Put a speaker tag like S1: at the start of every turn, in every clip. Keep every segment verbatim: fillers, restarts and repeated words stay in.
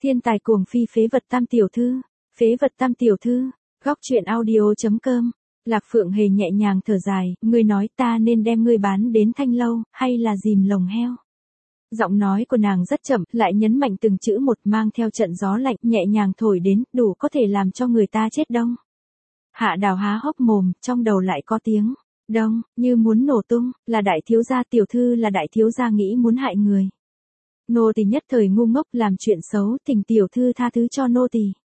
S1: Thiên tài cuồng phi phế vật tam tiểu thư, phế vật tam tiểu thư, góc truyện audio.com. Lạc Phượng Hề nhẹ nhàng thở dài, ngươi nói ta nên đem ngươi bán đến Thanh Lâu, hay là dìm lồng heo. Giọng nói của nàng rất chậm, lại nhấn mạnh từng chữ một, mang theo trận gió lạnh nhẹ nhàng thổi đến, đủ có thể làm cho người ta chết đông. Hạ Đào há hốc mồm, trong đầu lại có tiếng đông, như muốn nổ tung, là đại thiếu gia, tiểu thư là đại thiếu gia nghĩ muốn hại người. Nô tỳ nhất thời ngu ngốc làm chuyện xấu, thỉnh tiểu thư tha thứ cho nô tỳ.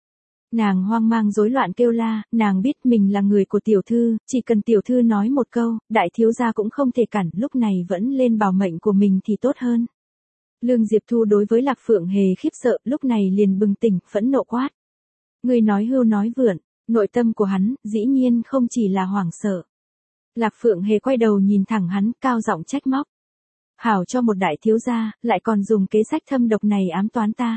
S1: Nàng hoang mang rối loạn kêu la, nàng biết mình là người của tiểu thư, chỉ cần tiểu thư nói một câu, đại thiếu gia cũng không thể cản, lúc này vẫn lên bảo mệnh của mình thì tốt hơn. Lương Diệp Thu đối với Lạc Phượng Hề khiếp sợ, lúc này liền bừng tỉnh, phẫn nộ quát. Người nói hưu nói vượn, nội tâm của hắn, dĩ nhiên không chỉ là hoảng sợ. Lạc Phượng Hề quay đầu nhìn thẳng hắn, cao giọng trách móc. Hảo cho một đại thiếu gia, lại còn dùng kế sách thâm độc này ám toán ta.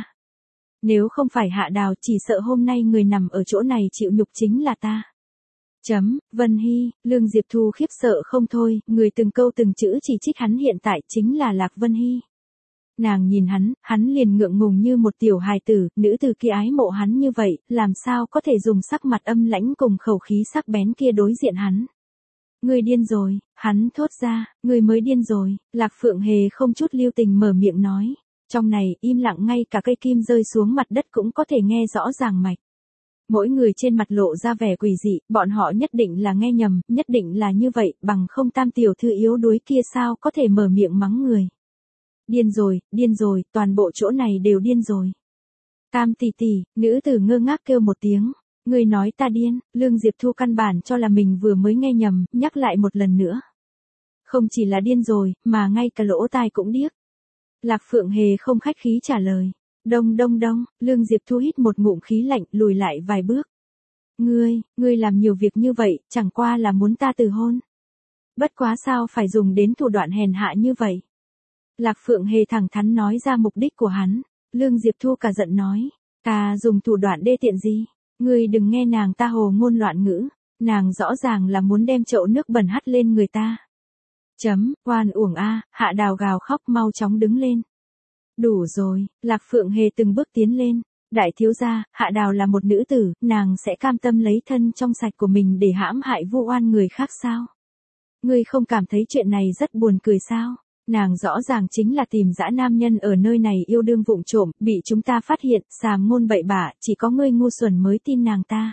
S1: Nếu không phải Hạ Đào, chỉ sợ hôm nay người nằm ở chỗ này chịu nhục chính là ta. Chấm, Vân Hy, Lương Diệp Thu khiếp sợ không thôi, người từng câu từng chữ chỉ trích hắn hiện tại chính là Lạc Vân Hy. Nàng nhìn hắn, hắn liền ngượng ngùng như một tiểu hài tử, nữ tử kia ái mộ hắn như vậy, làm sao có thể dùng sắc mặt âm lãnh cùng khẩu khí sắc bén kia đối diện hắn. Ngươi điên rồi, hắn thốt ra, ngươi mới điên rồi, Lạc Phượng Hề không chút lưu tình mở miệng nói. Trong này, im lặng ngay cả cây kim rơi xuống mặt đất cũng có thể nghe rõ ràng mạch. Mỗi người trên mặt lộ ra vẻ quỷ dị, bọn họ nhất định là nghe nhầm, nhất định là như vậy, bằng không tam tiểu thư yếu đuối kia sao có thể mở miệng mắng người. Điên rồi, điên rồi, toàn bộ chỗ này đều điên rồi. Tam tỷ tỷ, nữ tử ngơ ngác kêu một tiếng. Người nói ta điên, Lương Diệp Thu căn bản cho là mình vừa mới nghe nhầm, nhắc lại một lần nữa. Không chỉ là điên rồi, mà ngay cả lỗ tai cũng điếc. Lạc Phượng Hề không khách khí trả lời. Đông đông đông, Lương Diệp Thu hít một ngụm khí lạnh, lùi lại vài bước. Ngươi, ngươi làm nhiều việc như vậy, chẳng qua là muốn ta từ hôn. Bất quá sao phải dùng đến thủ đoạn hèn hạ như vậy. Lạc Phượng Hề thẳng thắn nói ra mục đích của hắn. Lương Diệp Thu cả giận nói. Ta dùng thủ đoạn đê tiện gì? Ngươi đừng nghe nàng ta hồ ngôn loạn ngữ. Nàng rõ ràng là muốn đem chậu nước bẩn hắt lên người ta. Chấm, oan uổng a, Hạ Đào gào khóc mau chóng đứng lên. Đủ rồi, Lạc Phượng Hề từng bước tiến lên. Đại thiếu gia, Hạ Đào là một nữ tử, nàng sẽ cam tâm lấy thân trong sạch của mình để hãm hại vu oan người khác sao? Ngươi không cảm thấy chuyện này rất buồn cười sao? Nàng rõ ràng chính là tìm dã nam nhân ở nơi này yêu đương vụng trộm, bị chúng ta phát hiện, sàm ngôn bậy bạ, chỉ có ngươi ngu xuẩn mới tin nàng ta.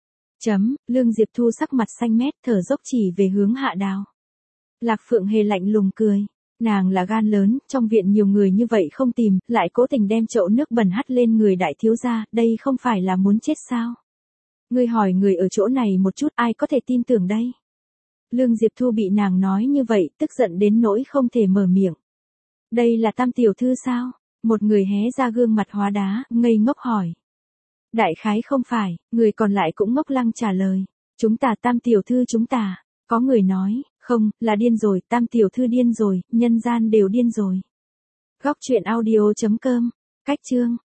S1: Chấm, Lương Diệp Thu sắc mặt xanh mét, thở dốc chỉ về hướng Hạ Đào. Lạc Phượng Hề lạnh lùng cười. Nàng là gan lớn, trong viện nhiều người như vậy không tìm, lại cố tình đem chậu nước bẩn hắt lên người đại thiếu gia, đây không phải là muốn chết sao? Ngươi hỏi người ở chỗ này một chút, ai có thể tin tưởng đây? Lương Diệp Thu bị nàng nói như vậy, tức giận đến nỗi không thể mở miệng. Đây là tam tiểu thư sao? Một người hé ra gương mặt hóa đá, ngây ngốc hỏi. Đại khái không phải, người còn lại cũng ngốc lăng trả lời. Chúng ta tam tiểu thư chúng ta. Có người nói, không, là điên rồi, tam tiểu thư điên rồi, nhân gian đều điên rồi. Góc truyện audio.com, cách chương.